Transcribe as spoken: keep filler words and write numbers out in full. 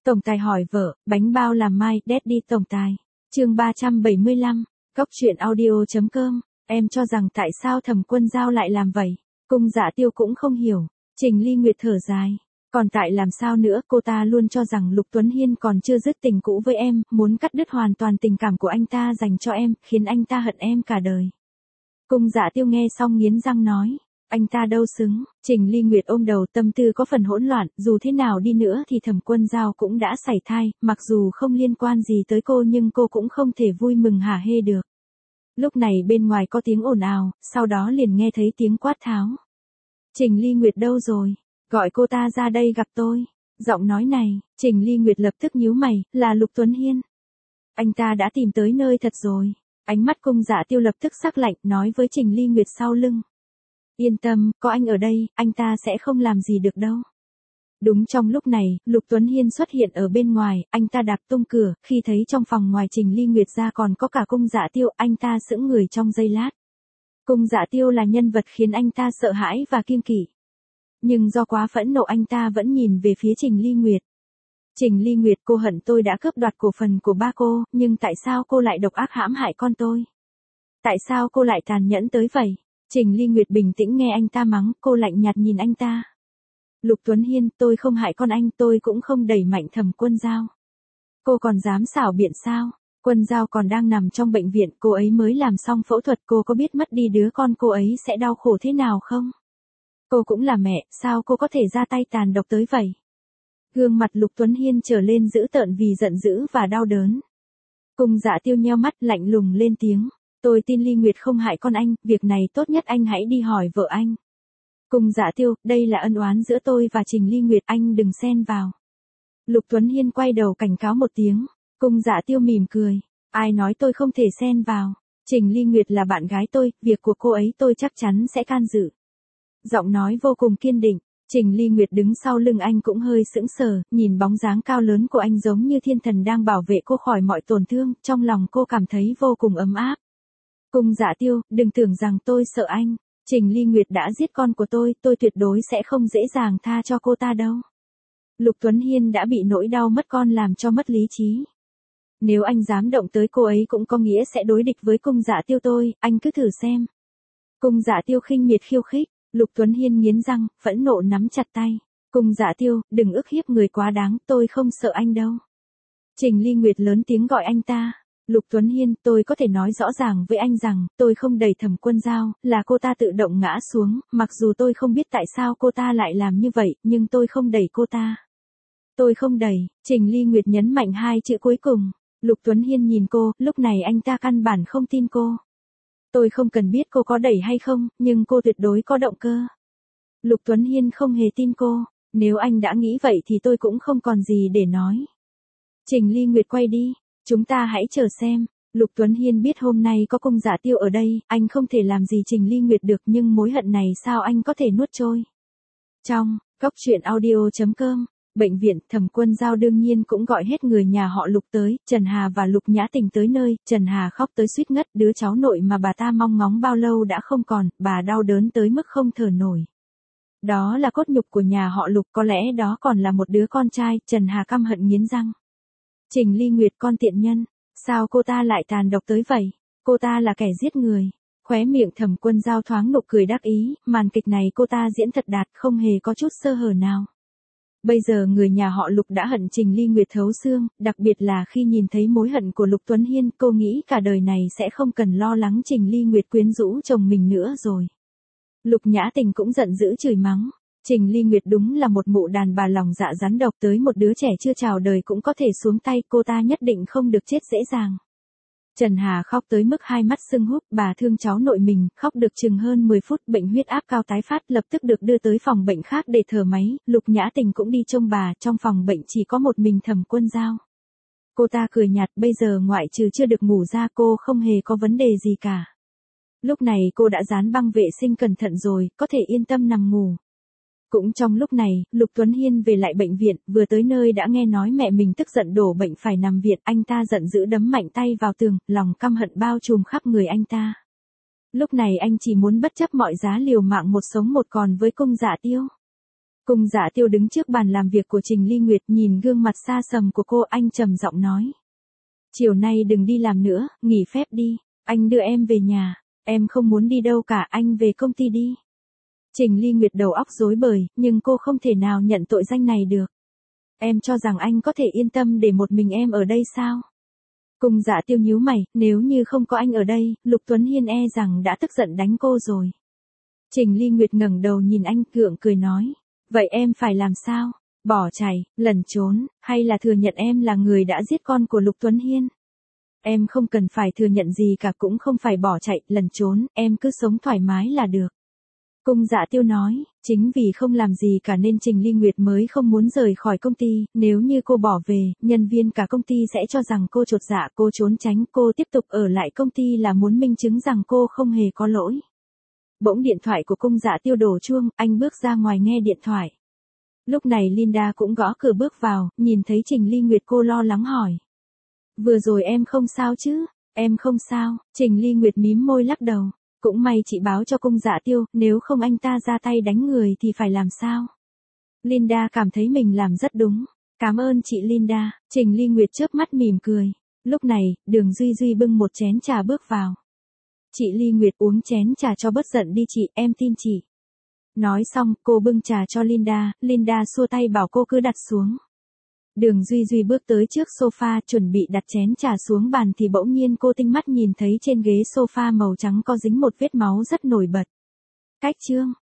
Tổng tài hỏi vợ, bánh bao làm mai, Daddy tổng tài. Chương ba trăm bảy mươi lăm, Cóc truyện audio chấm com. Em cho rằng tại sao Thẩm Quân Dao lại làm vậy? Cung Dạ Tiêu cũng không hiểu. Trình Ly Nguyệt thở dài. Còn tại làm sao nữa, cô ta luôn cho rằng Lục Tuấn Hiên còn chưa dứt tình cũ với em, muốn cắt đứt hoàn toàn tình cảm của anh ta dành cho em, khiến anh ta hận em cả đời. Cung Dạ Tiêu nghe xong nghiến răng nói. Anh ta đâu xứng. Trình Ly Nguyệt ôm đầu, tâm tư có phần hỗn loạn, dù thế nào đi nữa thì Thẩm Quân Dao cũng đã sảy thai, mặc dù không liên quan gì tới cô nhưng cô cũng không thể vui mừng hả hê được. Lúc này bên ngoài có tiếng ồn ào, sau đó liền nghe thấy tiếng quát tháo. Trình Ly Nguyệt đâu rồi? Gọi cô ta ra đây gặp tôi. Giọng nói này, Trình Ly Nguyệt lập tức nhíu mày, là Lục Tuấn Hiên. Anh ta đã tìm tới nơi thật rồi. Ánh mắt Cung Dạ Tiêu lập tức sắc lạnh, nói với Trình Ly Nguyệt sau lưng. Yên tâm, có anh ở đây, anh ta sẽ không làm gì được đâu. Đúng trong lúc này, Lục Tuấn Hiên xuất hiện ở bên ngoài, anh ta đạp tung cửa, khi thấy trong phòng ngoài Trình Ly Nguyệt ra còn có cả Cung Dạ Tiêu, anh ta sững người trong giây lát. Cung Dạ Tiêu là nhân vật khiến anh ta sợ hãi và kiêng kỵ. Nhưng do quá phẫn nộ anh ta vẫn nhìn về phía Trình Ly Nguyệt. Trình Ly Nguyệt, cô hận tôi đã cướp đoạt cổ phần của ba cô, nhưng tại sao cô lại độc ác hãm hại con tôi? Tại sao cô lại tàn nhẫn tới vậy? Trình Ly Nguyệt bình tĩnh nghe anh ta mắng, cô lạnh nhạt nhìn anh ta. Lục Tuấn Hiên, tôi không hại con anh, tôi cũng không đẩy mạnh Thẩm Quân Dao. Cô còn dám xảo biện sao? Quân Dao còn đang nằm trong bệnh viện, cô ấy mới làm xong phẫu thuật, cô có biết mất đi đứa con cô ấy sẽ đau khổ thế nào không? Cô cũng là mẹ, sao cô có thể ra tay tàn độc tới vậy? Gương mặt Lục Tuấn Hiên trở lên dữ tợn vì giận dữ và đau đớn. Cung Dạ Tiêu nheo mắt lạnh lùng lên tiếng. Tôi tin Ly Nguyệt không hại con anh, việc này tốt nhất anh hãy đi hỏi vợ anh. Cung Dạ Tiêu, đây là ân oán giữa tôi và Trình Ly Nguyệt, anh đừng xen vào. Lục Tuấn Hiên quay đầu cảnh cáo một tiếng. Cung Dạ Tiêu mỉm cười. Ai nói tôi không thể xen vào? Trình Ly Nguyệt là bạn gái tôi, việc của cô ấy tôi chắc chắn sẽ can dự. Giọng nói vô cùng kiên định. Trình Ly Nguyệt đứng sau lưng anh cũng hơi sững sờ, nhìn bóng dáng cao lớn của anh giống như thiên thần đang bảo vệ cô khỏi mọi tổn thương, trong lòng cô cảm thấy vô cùng ấm áp. Cung Dạ Tiêu, đừng tưởng rằng tôi sợ anh. Trình Ly Nguyệt đã giết con của tôi, tôi tuyệt đối sẽ không dễ dàng tha cho cô ta đâu. Lục Tuấn Hiên đã bị nỗi đau mất con làm cho mất lý trí. Nếu anh dám động tới cô ấy cũng có nghĩa sẽ đối địch với Cung Dạ Tiêu tôi, anh cứ thử xem. Cung Dạ Tiêu khinh miệt khiêu khích. Lục Tuấn Hiên nghiến răng, phẫn nộ nắm chặt tay. Cung Dạ Tiêu, đừng ức hiếp người quá đáng, tôi không sợ anh đâu. Trình Ly Nguyệt lớn tiếng gọi anh ta. Lục Tuấn Hiên, tôi có thể nói rõ ràng với anh rằng, tôi không đẩy Thẩm Quân Dao, là cô ta tự động ngã xuống, mặc dù tôi không biết tại sao cô ta lại làm như vậy, nhưng tôi không đẩy cô ta. Tôi không đẩy, Trình Ly Nguyệt nhấn mạnh hai chữ cuối cùng. Lục Tuấn Hiên nhìn cô, lúc này anh ta căn bản không tin cô. Tôi không cần biết cô có đẩy hay không, nhưng cô tuyệt đối có động cơ. Lục Tuấn Hiên không hề tin cô, nếu anh đã nghĩ vậy thì tôi cũng không còn gì để nói. Trình Ly Nguyệt quay đi, chúng ta hãy chờ xem. Lục Tuấn Hiên biết hôm nay có Cung Dạ Tiêu ở đây, anh không thể làm gì Trình Ly Nguyệt được nhưng mối hận này sao anh có thể nuốt trôi. Trong, Cóc truyện audio chấm com. Bệnh viện, Thẩm Quân Dao đương nhiên cũng gọi hết người nhà họ Lục tới, Trần Hà và Lục Nhã Tình tới nơi, Trần Hà khóc tới suýt ngất, đứa cháu nội mà bà ta mong ngóng bao lâu đã không còn, bà đau đớn tới mức không thở nổi. Đó là cốt nhục của nhà họ Lục, có lẽ đó còn là một đứa con trai, Trần Hà căm hận nghiến răng. Trình Ly Nguyệt con tiện nhân, sao cô ta lại tàn độc tới vậy? Cô ta là kẻ giết người. Khóe miệng Thẩm Quân Dao thoáng nụ cười đắc ý, màn kịch này cô ta diễn thật đạt, không hề có chút sơ hở nào. Bây giờ người nhà họ Lục đã hận Trình Ly Nguyệt thấu xương, đặc biệt là khi nhìn thấy mối hận của Lục Tuấn Hiên, cô nghĩ cả đời này sẽ không cần lo lắng Trình Ly Nguyệt quyến rũ chồng mình nữa rồi. Lục Nhã Tình cũng giận dữ chửi mắng. Trình Ly Nguyệt đúng là một mụ đàn bà lòng dạ rắn độc, tới một đứa trẻ chưa chào đời cũng có thể xuống tay, cô ta nhất định không được chết dễ dàng. Trần Hà khóc tới mức hai mắt sưng húp, bà thương cháu nội mình, khóc được chừng hơn mười phút, bệnh huyết áp cao tái phát, lập tức được đưa tới phòng bệnh khác để thở máy, Lục Nhã Tình cũng đi trông bà, trong phòng bệnh chỉ có một mình Thẩm Quân Dao. Cô ta cười nhạt, bây giờ ngoại trừ chưa được ngủ ra cô không hề có vấn đề gì cả. Lúc này cô đã dán băng vệ sinh cẩn thận rồi, có thể yên tâm nằm ngủ. Cũng trong lúc này, Lục Tuấn Hiên về lại bệnh viện, vừa tới nơi đã nghe nói mẹ mình tức giận đổ bệnh phải nằm viện, anh ta giận dữ đấm mạnh tay vào tường, lòng căm hận bao trùm khắp người anh ta. Lúc này anh chỉ muốn bất chấp mọi giá liều mạng một sống một còn với Cung Dạ Tiêu. Cung Dạ Tiêu đứng trước bàn làm việc của Trình Ly Nguyệt, nhìn gương mặt xa sầm của cô, anh trầm giọng nói. Chiều nay đừng đi làm nữa, nghỉ phép đi, anh đưa em về nhà. Em không muốn đi đâu cả, anh về công ty đi. Trình Ly Nguyệt đầu óc rối bời, nhưng cô không thể nào nhận tội danh này được. Em cho rằng anh có thể yên tâm để một mình em ở đây sao? Cung Dạ Tiêu nhíu mày, nếu như không có anh ở đây, Lục Tuấn Hiên e rằng đã tức giận đánh cô rồi. Trình Ly Nguyệt ngẩng đầu nhìn anh, gượng cười nói. Vậy em phải làm sao? Bỏ chạy, lẩn trốn, hay là thừa nhận em là người đã giết con của Lục Tuấn Hiên? Em không cần phải thừa nhận gì cả, cũng không phải bỏ chạy, lẩn trốn, em cứ sống thoải mái là được. Cung Dạ Tiêu nói, chính vì không làm gì cả nên Trình Ly Nguyệt mới không muốn rời khỏi công ty, nếu như cô bỏ về, nhân viên cả công ty sẽ cho rằng cô chột dạ, cô trốn tránh, cô tiếp tục ở lại công ty là muốn minh chứng rằng cô không hề có lỗi. Bỗng điện thoại của Cung Dạ Tiêu đổ chuông, anh bước ra ngoài nghe điện thoại. Lúc này Linda cũng gõ cửa bước vào, nhìn thấy Trình Ly Nguyệt cô lo lắng hỏi. Vừa rồi em không sao chứ? Em không sao, Trình Ly Nguyệt mím môi lắc đầu. Cũng may chị báo cho Cung Dạ Tiêu, nếu không anh ta ra tay đánh người thì phải làm sao? Linda cảm thấy mình làm rất đúng. Cảm ơn chị Linda, Trình Ly Nguyệt chớp mắt mỉm cười. Lúc này, Đường Duy Duy bưng một chén trà bước vào. Chị Ly Nguyệt uống chén trà cho bớt giận đi chị, em tin chị. Nói xong, cô bưng trà cho Linda, Linda xua tay bảo cô cứ đặt xuống. Đường Duy Duy bước tới trước sofa chuẩn bị đặt chén trà xuống bàn thì bỗng nhiên cô tinh mắt nhìn thấy trên ghế sofa màu trắng có dính một vết máu rất nổi bật. Cách chương